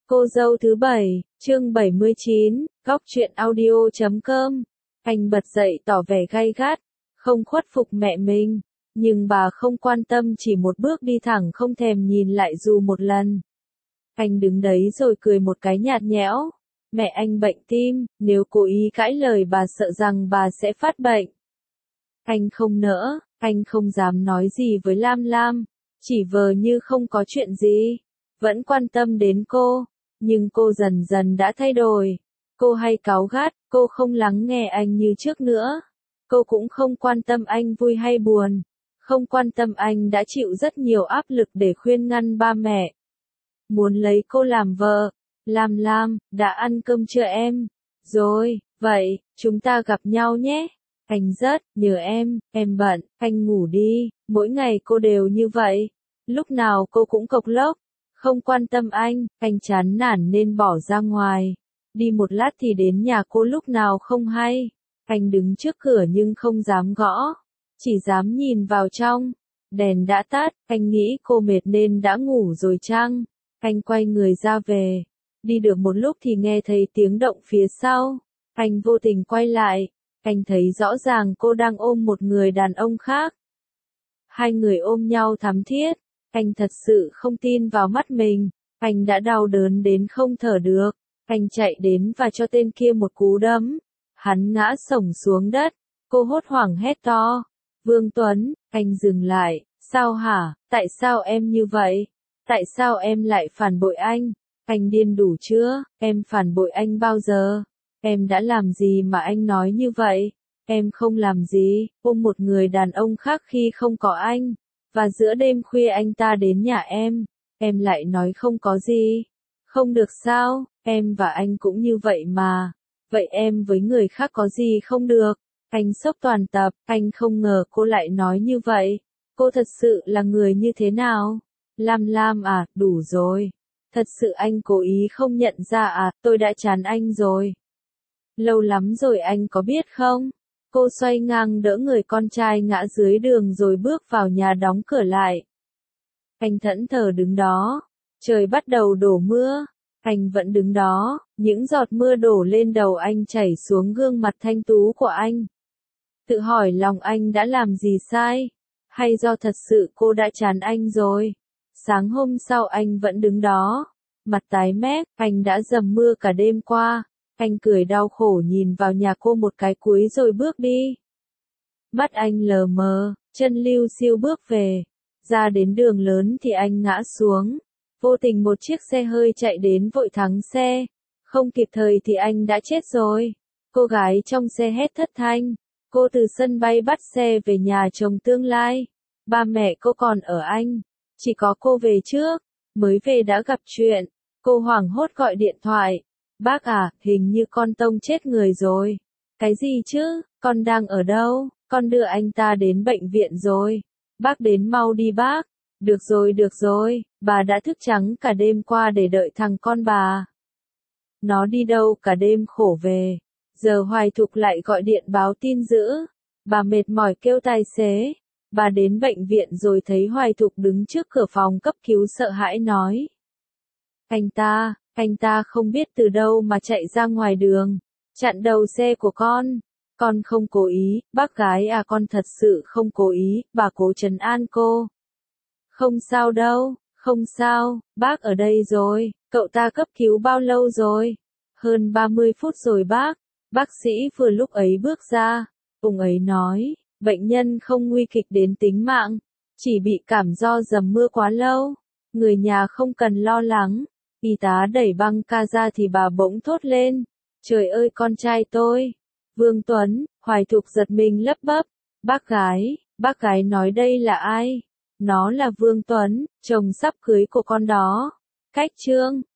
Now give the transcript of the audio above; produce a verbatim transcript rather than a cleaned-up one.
Cô dâu thứ bảy, chương bảy mươi chín, góc truyện audio chấm com. Anh bật dậy tỏ vẻ gay gắt, không khuất phục mẹ mình, nhưng bà không quan tâm, chỉ một bước đi thẳng không thèm nhìn lại dù một lần. Anh đứng đấy rồi cười một cái nhạt nhẽo. Mẹ anh bệnh tim, nếu cố ý cãi lời bà sợ rằng bà sẽ phát bệnh. Anh không nỡ, anh không dám nói gì với Lam Lam, chỉ vờ như không có chuyện gì, vẫn quan tâm đến cô. Nhưng cô dần dần đã thay đổi. Cô hay cáu gắt, cô không lắng nghe anh như trước nữa. Cô cũng không quan tâm anh vui hay buồn. Không quan tâm anh đã chịu rất nhiều áp lực để khuyên ngăn ba mẹ. Muốn lấy cô làm vợ. Lam Lam, đã ăn cơm chưa em? Rồi, vậy, chúng ta gặp nhau nhé. Anh rất nhớ em, em bận, anh ngủ đi. Mỗi ngày cô đều như vậy. Lúc nào cô cũng cộc lốc. Không quan tâm anh, anh chán nản nên bỏ ra ngoài. Đi một lát thì đến nhà cô lúc nào không hay. Anh đứng trước cửa nhưng không dám gõ, chỉ dám nhìn vào trong. Đèn đã tắt, anh nghĩ cô mệt nên đã ngủ rồi chăng? Anh quay người ra về. Đi được một lúc thì nghe thấy tiếng động phía sau. Anh vô tình quay lại. Anh thấy rõ ràng cô đang ôm một người đàn ông khác. Hai người ôm nhau thắm thiết. Anh thật sự không tin vào mắt mình, anh đã đau đớn đến không thở được. Anh chạy đến và cho tên kia một cú đấm. Hắn ngã xổm xuống đất, cô hốt hoảng hét to. Vương Tuấn, anh dừng lại, sao hả, tại sao em như vậy? Tại sao em lại phản bội anh? Anh điên đủ chưa, em phản bội anh bao giờ? Em đã làm gì mà anh nói như vậy? Em không làm gì, ôm một người đàn ông khác khi không có anh. Và giữa đêm khuya anh ta đến nhà em, em lại nói không có gì. Không được sao, em và anh cũng như vậy mà. Vậy em với người khác có gì không được? Anh sốc toàn tập, anh không ngờ cô lại nói như vậy. Cô thật sự là người như thế nào? Lam Lam à, đủ rồi. Thật sự anh cố ý không nhận ra à, tôi đã chán anh rồi. Lâu lắm rồi anh có biết không? Cô xoay ngang đỡ người con trai ngã dưới đường rồi bước vào nhà đóng cửa lại. Anh thẫn thờ đứng đó. Trời bắt đầu đổ mưa. Anh vẫn đứng đó, những giọt mưa đổ lên đầu anh chảy xuống gương mặt thanh tú của anh. Tự hỏi lòng anh đã làm gì sai? Hay do thật sự cô đã chán anh rồi? Sáng hôm sau anh vẫn đứng đó. Mặt tái mét, anh đã dầm mưa cả đêm qua. Anh cười đau khổ nhìn vào nhà cô một cái cuối rồi bước đi. Mắt anh lờ mờ, chân liu xiu bước về. Ra đến đường lớn thì anh ngã xuống. Vô tình một chiếc xe hơi chạy đến vội thắng xe. Không kịp thời thì anh đã chết rồi. Cô gái trong xe hét thất thanh. Cô từ sân bay bắt xe về nhà chồng tương lai. Ba mẹ cô còn ở Anh. Chỉ có cô về trước. Mới về đã gặp chuyện. Cô hoảng hốt gọi điện thoại. Bác à, hình như con Tông chết người rồi. Cái gì chứ, con đang ở đâu? Con đưa anh ta đến bệnh viện rồi. Bác đến mau đi bác. Được rồi được rồi, bà đã thức trắng cả đêm qua để đợi thằng con bà. Nó đi đâu cả đêm khổ về. Giờ Hoài Thục lại gọi điện báo tin dữ. Bà mệt mỏi kêu tài xế. Bà đến bệnh viện rồi thấy Hoài Thục đứng trước cửa phòng cấp cứu sợ hãi nói. Anh ta, anh ta không biết từ đâu mà chạy ra ngoài đường. Chặn đầu xe của con. Con không cố ý, bác gái à, con thật sự không cố ý, bà cố trấn an cô. Không sao đâu, không sao, bác ở đây rồi, cậu ta cấp cứu bao lâu rồi? Hơn ba mươi phút rồi bác. Bác sĩ vừa lúc ấy bước ra, ông ấy nói, bệnh nhân không nguy kịch đến tính mạng, chỉ bị cảm do dầm mưa quá lâu, người nhà không cần lo lắng. Y tá đẩy băng ca ra thì bà bỗng thốt lên, trời ơi con trai tôi, Vương Tuấn. Hoài Thục giật mình lắp bắp, bác gái, bác gái nói đây là ai? Nó là Vương Tuấn, chồng sắp cưới của con đó. Cách chương